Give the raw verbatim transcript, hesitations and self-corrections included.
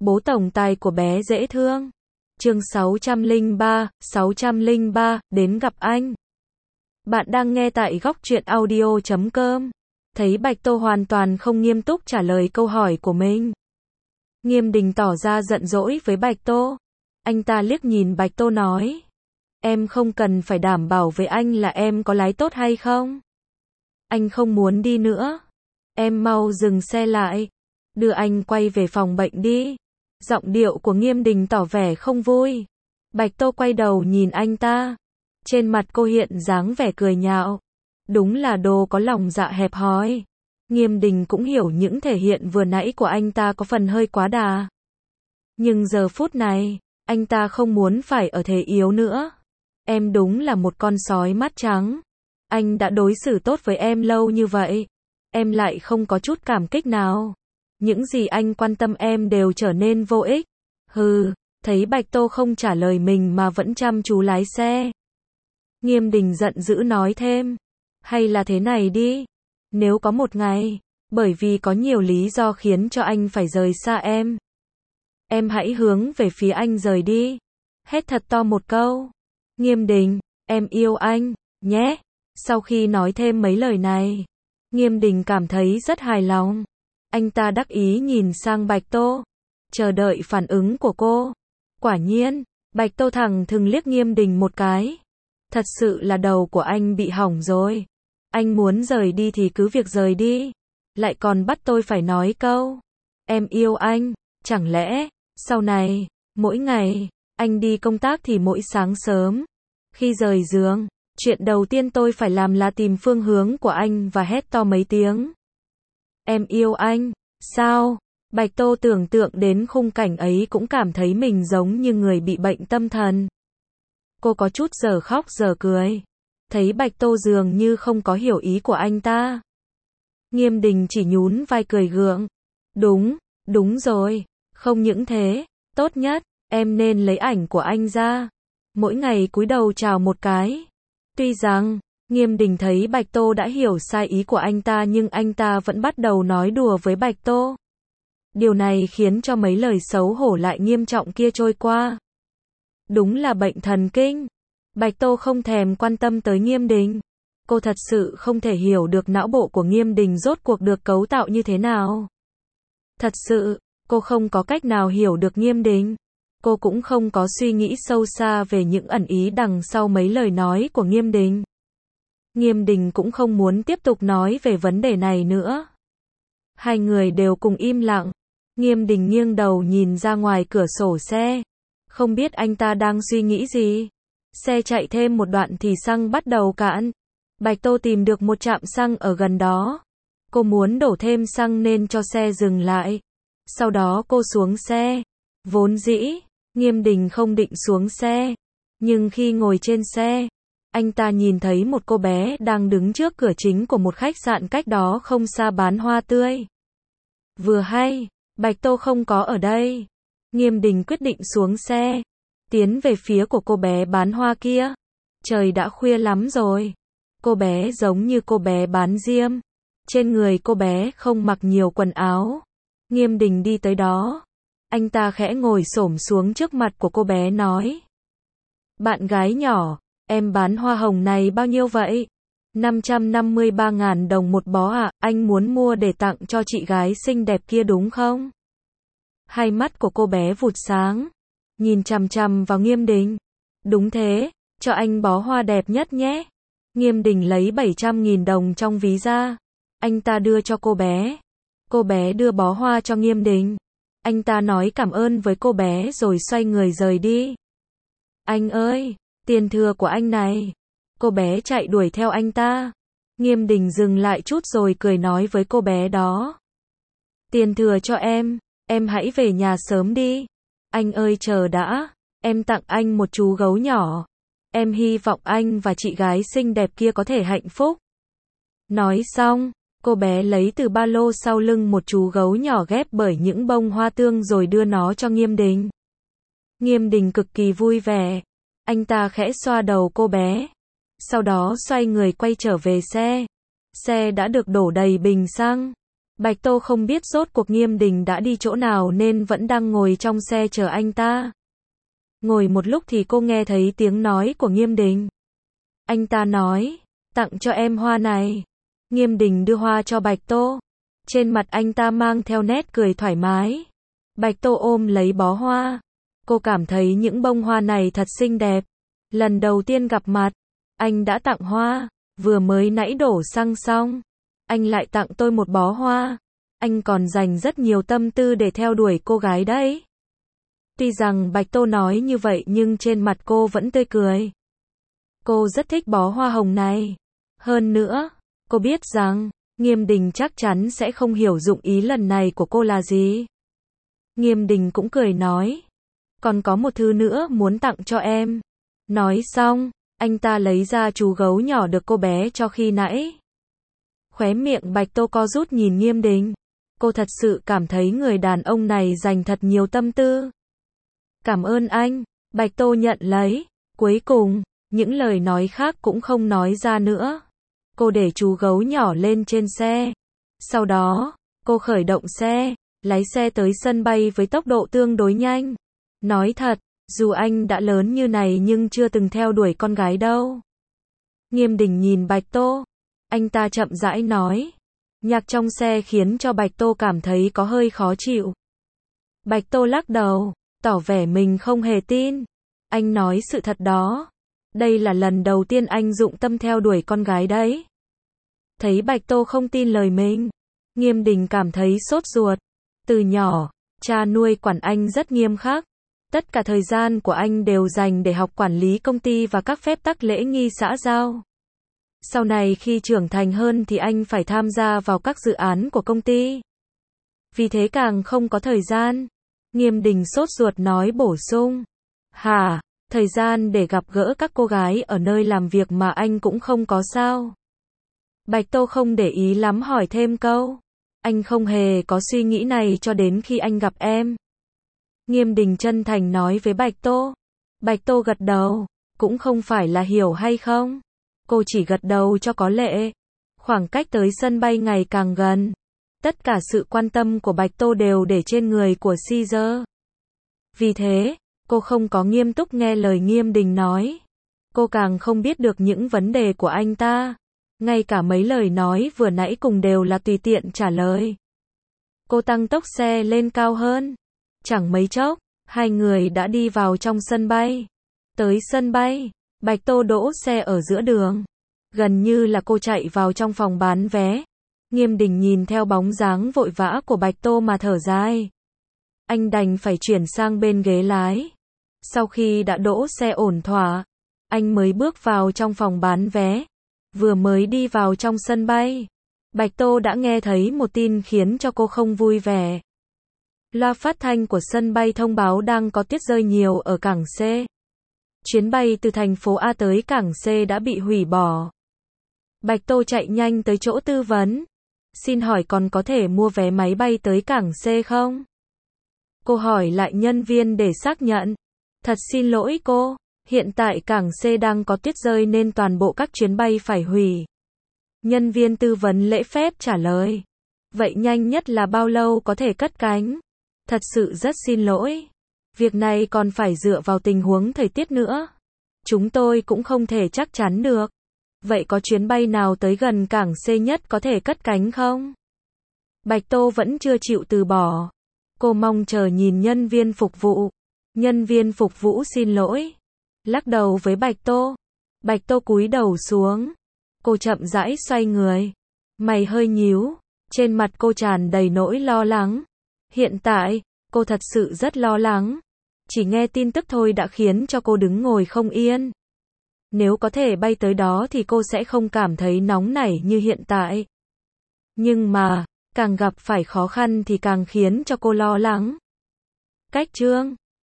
Bố tổng tài của bé dễ thương. Chương sáu trăm lẻ ba, sáu trăm lẻ ba, đến gặp anh. Bạn đang nghe tại góc truyện audio chấm com. Thấy Bạch Tô hoàn toàn không nghiêm túc trả lời câu hỏi của mình. Nghiêm Đình tỏ ra giận dỗi với Bạch Tô. Anh ta liếc nhìn Bạch Tô nói. Em không cần phải đảm bảo với anh là em có lái tốt hay không. Anh không muốn đi nữa. Em mau dừng xe lại. Đưa anh quay về phòng bệnh đi. Giọng điệu của Nghiêm Đình tỏ vẻ không vui. Bạch Tô quay đầu nhìn anh ta. Trên mặt cô hiện dáng vẻ cười nhạo. Đúng là đồ có lòng dạ hẹp hòi. Nghiêm Đình cũng hiểu những thể hiện vừa nãy của anh ta có phần hơi quá đà. Nhưng giờ phút này, anh ta không muốn phải ở thế yếu nữa. Em đúng là một con sói mắt trắng. Anh đã đối xử tốt với em lâu như vậy. Em lại không có chút cảm kích nào. Những gì anh quan tâm em đều trở nên vô ích. Hừ, thấy Bạch Tô không trả lời mình mà vẫn chăm chú lái xe. Nghiêm Đình giận dữ nói thêm. Hay là thế này đi. Nếu có một ngày, bởi vì có nhiều lý do khiến cho anh phải rời xa em. Em hãy hướng về phía anh rời đi. Hét thật to một câu. Nghiêm Đình, em yêu anh, nhé. Sau khi nói thêm mấy lời này, Nghiêm Đình cảm thấy rất hài lòng. Anh ta đắc ý nhìn sang Bạch Tô, chờ đợi phản ứng của cô. Quả nhiên, Bạch Tô thẳng thừng liếc Nghiêm Đình một cái. Thật sự là đầu của anh bị hỏng rồi. Anh muốn rời đi thì cứ việc rời đi. Lại còn bắt tôi phải nói câu. Em yêu anh, chẳng lẽ, sau này, mỗi ngày, anh đi công tác thì mỗi sáng sớm, khi rời giường, chuyện đầu tiên tôi phải làm là tìm phương hướng của anh và hét to mấy tiếng. Em yêu anh, sao? Bạch Tô tưởng tượng đến khung cảnh ấy cũng cảm thấy mình giống như người bị bệnh tâm thần. Cô có chút giờ khóc giờ cười. Thấy Bạch Tô dường như không có hiểu ý của anh ta. Nghiêm Đình chỉ nhún vai cười gượng. Đúng, đúng rồi. Không những thế, tốt nhất, em nên lấy ảnh của anh ra. Mỗi ngày cúi đầu chào một cái. Tuy rằng, Nghiêm Đình thấy Bạch Tô đã hiểu sai ý của anh ta nhưng anh ta vẫn bắt đầu nói đùa với Bạch Tô. Điều này khiến cho mấy lời xấu hổ lại nghiêm trọng kia trôi qua. Đúng là bệnh thần kinh. Bạch Tô không thèm quan tâm tới Nghiêm Đình. Cô thật sự không thể hiểu được não bộ của Nghiêm Đình rốt cuộc được cấu tạo như thế nào. Thật sự, cô không có cách nào hiểu được Nghiêm Đình. Cô cũng không có suy nghĩ sâu xa về những ẩn ý đằng sau mấy lời nói của Nghiêm Đình. Nghiêm Đình cũng không muốn tiếp tục nói về vấn đề này nữa. Hai người đều cùng im lặng. Nghiêm Đình nghiêng đầu nhìn ra ngoài cửa sổ xe. Không biết anh ta đang suy nghĩ gì. Xe chạy thêm một đoạn thì xăng bắt đầu cạn. Bạch Tô tìm được một trạm xăng ở gần đó. Cô muốn đổ thêm xăng nên cho xe dừng lại. Sau đó cô xuống xe. Vốn dĩ, Nghiêm Đình không định xuống xe. Nhưng khi ngồi trên xe, anh ta nhìn thấy một cô bé đang đứng trước cửa chính của một khách sạn cách đó không xa bán hoa tươi. Vừa hay, Bạch Tô không có ở đây. Nghiêm Đình quyết định xuống xe, tiến về phía của cô bé bán hoa kia. Trời đã khuya lắm rồi. Cô bé giống như cô bé bán diêm. Trên người cô bé không mặc nhiều quần áo. Nghiêm Đình đi tới đó. Anh ta khẽ ngồi xổm xuống trước mặt của cô bé nói. Bạn gái nhỏ, em bán hoa hồng này bao nhiêu vậy? năm trăm năm mươi ba ngàn đồng một bó ạ, à? Anh muốn mua để tặng cho chị gái xinh đẹp kia đúng không? Hai mắt của cô bé vụt sáng. Nhìn chằm chằm vào Nghiêm Đình. Đúng thế, cho anh bó hoa đẹp nhất nhé. Nghiêm Đình lấy bảy trăm nghìn đồng trong ví ra. Anh ta đưa cho cô bé. Cô bé đưa bó hoa cho Nghiêm Đình. Anh ta nói cảm ơn với cô bé rồi xoay người rời đi. Anh ơi, tiền thừa của anh này. Cô bé chạy đuổi theo anh ta. Nghiêm Đình dừng lại chút rồi cười nói với cô bé đó. Tiền thừa cho em, em hãy về nhà sớm đi. Anh ơi chờ đã, em tặng anh một chú gấu nhỏ. Em hy vọng anh và chị gái xinh đẹp kia có thể hạnh phúc. Nói xong, cô bé lấy từ ba lô sau lưng một chú gấu nhỏ ghép bởi những bông hoa tương rồi đưa nó cho Nghiêm Đình. Nghiêm Đình cực kỳ vui vẻ. Anh ta khẽ xoa đầu cô bé. Sau đó xoay người quay trở về xe. Xe đã được đổ đầy bình xăng. Bạch Tô không biết rốt cuộc Nghiêm Đình đã đi chỗ nào nên vẫn đang ngồi trong xe chờ anh ta. Ngồi một lúc thì cô nghe thấy tiếng nói của Nghiêm Đình. Anh ta nói, tặng cho em hoa này. Nghiêm Đình đưa hoa cho Bạch Tô. Trên mặt anh ta mang theo nét cười thoải mái. Bạch Tô ôm lấy bó hoa. Cô cảm thấy những bông hoa này thật xinh đẹp. Lần đầu tiên gặp mặt, anh đã tặng hoa. Vừa mới nãy đổ xăng xong, anh lại tặng tôi một bó hoa. Anh còn dành rất nhiều tâm tư để theo đuổi cô gái đấy. Tuy rằng Bạch Tô nói như vậy nhưng trên mặt cô vẫn tươi cười. Cô rất thích bó hoa hồng này. Hơn nữa, cô biết rằng, Nghiêm Đình chắc chắn sẽ không hiểu dụng ý lần này của cô là gì. Nghiêm Đình cũng cười nói, còn có một thứ nữa muốn tặng cho em. Nói xong, anh ta lấy ra chú gấu nhỏ được cô bé cho khi nãy. Khóe miệng Bạch Tô co rút nhìn Nghiêm Đình. Cô thật sự cảm thấy người đàn ông này dành thật nhiều tâm tư. Cảm ơn anh. Bạch Tô nhận lấy. Cuối cùng, những lời nói khác cũng không nói ra nữa. Cô để chú gấu nhỏ lên trên xe. Sau đó, cô khởi động xe, lái xe tới sân bay với tốc độ tương đối nhanh. Nói thật, dù anh đã lớn như này nhưng chưa từng theo đuổi con gái đâu. Nghiêm Đình nhìn Bạch Tô. Anh ta chậm rãi nói. Nhạc trong xe khiến cho Bạch Tô cảm thấy có hơi khó chịu. Bạch Tô lắc đầu, tỏ vẻ mình không hề tin. Anh nói sự thật đó. Đây là lần đầu tiên anh dụng tâm theo đuổi con gái đấy. Thấy Bạch Tô không tin lời mình, Nghiêm Đình cảm thấy sốt ruột. Từ nhỏ, cha nuôi quản anh rất nghiêm khắc. Tất cả thời gian của anh đều dành để học quản lý công ty và các phép tắc lễ nghi xã giao. Sau này khi trưởng thành hơn thì anh phải tham gia vào các dự án của công ty. Vì thế càng không có thời gian. Nghiêm Đình sốt ruột nói bổ sung. Hả, thời gian để gặp gỡ các cô gái ở nơi làm việc mà anh cũng không có sao? Bạch Tô không để ý lắm hỏi thêm câu. Anh không hề có suy nghĩ này cho đến khi anh gặp em. Nghiêm Đình chân thành nói với Bạch Tô. Bạch Tô gật đầu, cũng không phải là hiểu hay không. Cô chỉ gật đầu cho có lệ. Khoảng cách tới sân bay ngày càng gần. Tất cả sự quan tâm của Bạch Tô đều để trên người của Caesar. Vì thế, cô không có nghiêm túc nghe lời Nghiêm Đình nói. Cô càng không biết được những vấn đề của anh ta. Ngay cả mấy lời nói vừa nãy cùng đều là tùy tiện trả lời. Cô tăng tốc xe lên cao hơn. Chẳng mấy chốc, hai người đã đi vào trong sân bay. Tới sân bay, Bạch Tô đỗ xe ở giữa đường. Gần như là cô chạy vào trong phòng bán vé. Nghiêm Đình nhìn theo bóng dáng vội vã của Bạch Tô mà thở dài. Anh đành phải chuyển sang bên ghế lái. Sau khi đã đỗ xe ổn thỏa, anh mới bước vào trong phòng bán vé. Vừa mới đi vào trong sân bay, Bạch Tô đã nghe thấy một tin khiến cho cô không vui vẻ. Loa phát thanh của sân bay thông báo đang có tuyết rơi nhiều ở cảng C. Chuyến bay từ thành phố A tới cảng C đã bị hủy bỏ. Bạch Tô chạy nhanh tới chỗ tư vấn. Xin hỏi còn có thể mua vé máy bay tới cảng C không? Cô hỏi lại nhân viên để xác nhận. Thật xin lỗi cô, hiện tại cảng C đang có tuyết rơi nên toàn bộ các chuyến bay phải hủy. Nhân viên tư vấn lễ phép trả lời. Vậy nhanh nhất là bao lâu có thể cất cánh? Thật sự rất xin lỗi. Việc này còn phải dựa vào tình huống thời tiết nữa. Chúng tôi cũng không thể chắc chắn được. Vậy có chuyến bay nào tới gần cảng C nhất có thể cất cánh không? Bạch Tô vẫn chưa chịu từ bỏ. Cô mong chờ nhìn nhân viên phục vụ. Nhân viên phục vụ xin lỗi. Lắc đầu với Bạch Tô. Bạch Tô cúi đầu xuống. Cô chậm rãi xoay người. Mày hơi nhíu. Trên mặt cô tràn đầy nỗi lo lắng. Hiện tại, cô thật sự rất lo lắng. Chỉ nghe tin tức thôi đã khiến cho cô đứng ngồi không yên. Nếu có thể bay tới đó thì cô sẽ không cảm thấy nóng nảy như hiện tại. Nhưng mà, càng gặp phải khó khăn thì càng khiến cho cô lo lắng. Cách chương